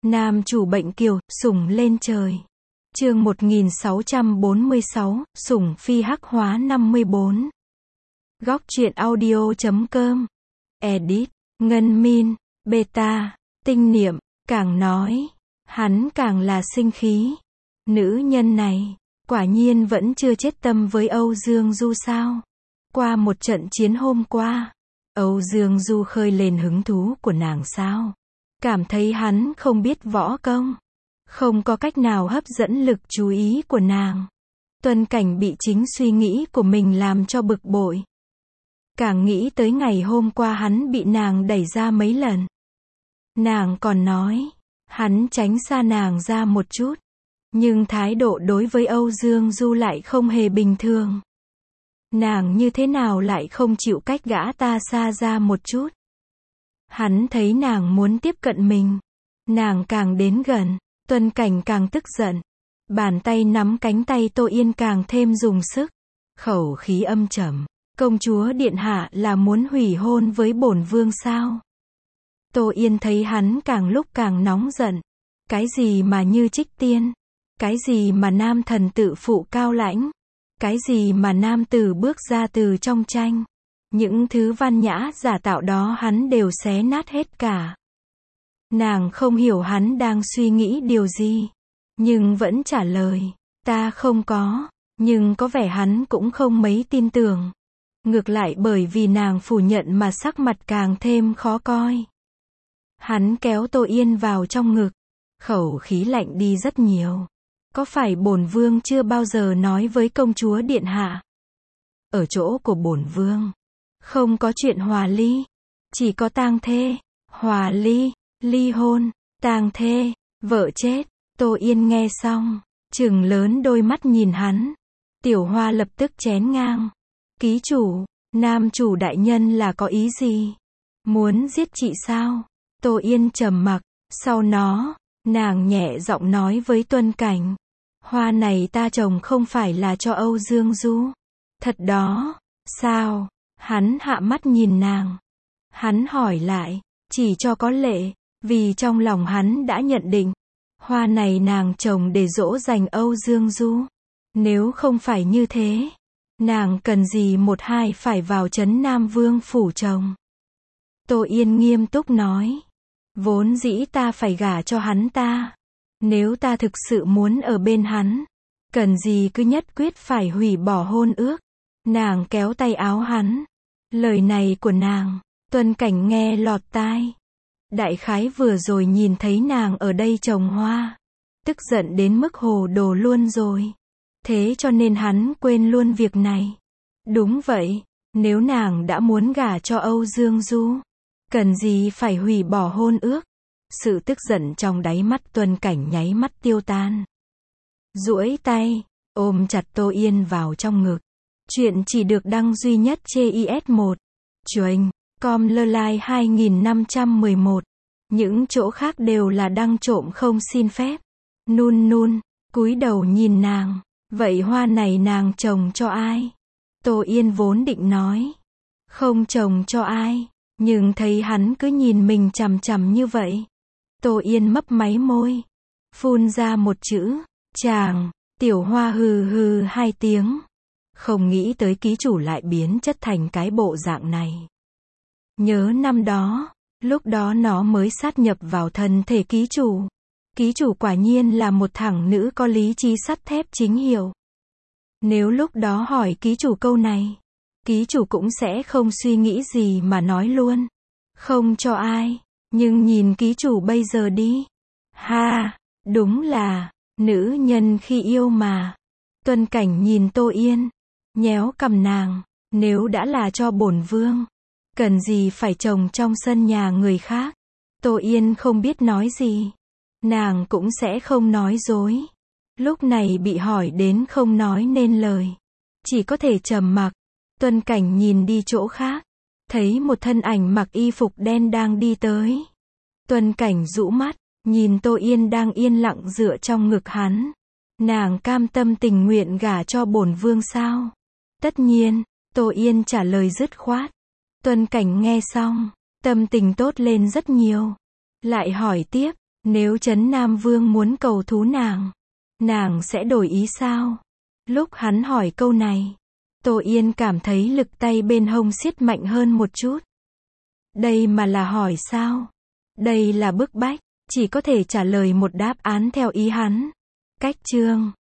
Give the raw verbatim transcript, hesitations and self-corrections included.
Nam chủ bệnh kiều, sủng lên trời. Chương một nghìn sáu trăm bốn mươi sáu, sủng phi hắc hóa năm mươi bốn. Góc truyện audio chấm com. Edit, Ngân Min, Beta, Tinh Niệm, càng nói, hắn càng là sinh khí. Nữ nhân này, quả nhiên vẫn chưa chết tâm với Âu Dương Du sao? Qua một trận chiến hôm qua, Âu Dương Du khơi lên hứng thú của nàng sao? Cảm thấy hắn không biết võ công, không có cách nào hấp dẫn lực chú ý của nàng. Tuân Cảnh bị chính suy nghĩ của mình làm cho bực bội. Càng nghĩ tới ngày hôm qua hắn bị nàng đẩy ra mấy lần. Nàng còn nói, hắn tránh xa nàng ra một chút. Nhưng thái độ đối với Âu Dương Du lại không hề bình thường. Nàng như thế nào lại không chịu cách gã ta xa ra một chút. Hắn thấy nàng muốn tiếp cận mình. Nàng càng đến gần, Tuân Cảnh càng tức giận. Bàn tay nắm cánh tay Tô Yên càng thêm dùng sức. Khẩu khí âm trầm. Công chúa điện hạ là muốn hủy hôn với bổn vương sao? Tô Yên thấy hắn càng lúc càng nóng giận. Cái gì mà như trích tiên? Cái gì mà nam thần tự phụ cao lãnh? Cái gì mà nam tử bước ra từ trong tranh? Những thứ văn nhã giả tạo đó hắn đều xé nát hết cả. Nàng không hiểu hắn đang suy nghĩ điều gì. Nhưng vẫn trả lời, ta không có. Nhưng có vẻ hắn cũng không mấy tin tưởng. Ngược lại bởi vì nàng phủ nhận mà sắc mặt càng thêm khó coi. Hắn kéo Tô Yên vào trong ngực. Khẩu khí lạnh đi rất nhiều. Có phải bổn vương chưa bao giờ nói với công chúa điện hạ? Ở chỗ của bổn vương, không có chuyện hòa ly, chỉ có tang thê, hòa ly, ly hôn, tang thê, vợ chết. Tô Yên nghe xong, trừng lớn đôi mắt nhìn hắn. Tiểu Hoa lập tức chén ngang. Ký chủ, nam chủ đại nhân là có ý gì? Muốn giết chị sao? Tô Yên trầm mặc, sau nó, nàng nhẹ giọng nói với Tuân Cảnh. Hoa này ta trồng không phải là cho Âu Dương Du. Thật đó, sao? Hắn hạ mắt nhìn nàng. Hắn hỏi lại, chỉ cho có lệ, vì trong lòng hắn đã nhận định. Hoa này nàng trồng để dỗ dành Âu Dương Du. Nếu không phải như thế, nàng cần gì một hai phải vào trấn Nam Vương phủ trồng. Tô Yên nghiêm túc nói. Vốn dĩ ta phải gả cho hắn ta. Nếu ta thực sự muốn ở bên hắn, cần gì cứ nhất quyết phải hủy bỏ hôn ước. Nàng kéo tay áo hắn. Lời này của nàng, Tuân Cảnh nghe lọt tai. Đại khái vừa rồi nhìn thấy nàng ở đây trồng hoa. Tức giận đến mức hồ đồ luôn rồi. Thế cho nên hắn quên luôn việc này. Đúng vậy, nếu nàng đã muốn gả cho Âu Dương Du, cần gì phải hủy bỏ hôn ước. Sự tức giận trong đáy mắt Tuân Cảnh nháy mắt tiêu tan. Duỗi tay, ôm chặt Tô Yên vào trong ngực. Chuyện chỉ được đăng duy nhất trên i ét một. Chuềnh, com lơ lai hai nghìn năm trăm mười một. Những chỗ khác đều là đăng trộm không xin phép. Nun nun, cúi đầu nhìn nàng. Vậy hoa này nàng trồng cho ai? Tô Yên vốn định nói. Không trồng cho ai. Nhưng thấy hắn cứ nhìn mình chằm chằm như vậy. Tô Yên mấp máy môi. Phun ra một chữ. Chàng. Tiểu Hoa hừ hừ hai tiếng. Không nghĩ tới ký chủ lại biến chất thành cái bộ dạng này. Nhớ năm đó. Lúc đó nó mới sát nhập vào thân thể ký chủ. Ký chủ quả nhiên là một thằng nữ có lý trí sắt thép chính hiệu. Nếu lúc đó hỏi ký chủ câu này, ký chủ cũng sẽ không suy nghĩ gì mà nói luôn. Không cho ai. Nhưng nhìn ký chủ bây giờ đi. Ha, đúng là, nữ nhân khi yêu mà. Tuân Cảnh nhìn Tô Yên, nhéo cằm nàng. Nếu đã là cho bổn vương, cần gì phải trồng trong sân nhà người khác. Tô Yên không biết nói gì. Nàng cũng sẽ không nói dối. Lúc này bị hỏi đến không nói nên lời. Chỉ có thể trầm mặc. Tuân Cảnh nhìn đi chỗ khác. Thấy một thân ảnh mặc y phục đen đang đi tới. Tuân Cảnh rũ mắt. Nhìn Tô Yên đang yên lặng dựa trong ngực hắn. Nàng cam tâm tình nguyện gả cho bổn vương sao? Tất nhiên. Tô Yên trả lời dứt khoát. Tuân Cảnh nghe xong. Tâm tình tốt lên rất nhiều. Lại hỏi tiếp. Nếu Trấn Nam Vương muốn cầu thú nàng, nàng sẽ đổi ý sao? Lúc hắn hỏi câu này, Tô Yên cảm thấy lực tay bên hông siết mạnh hơn một chút. Đây mà là hỏi sao? Đây là bức bách, chỉ có thể trả lời một đáp án theo ý hắn. Cách chương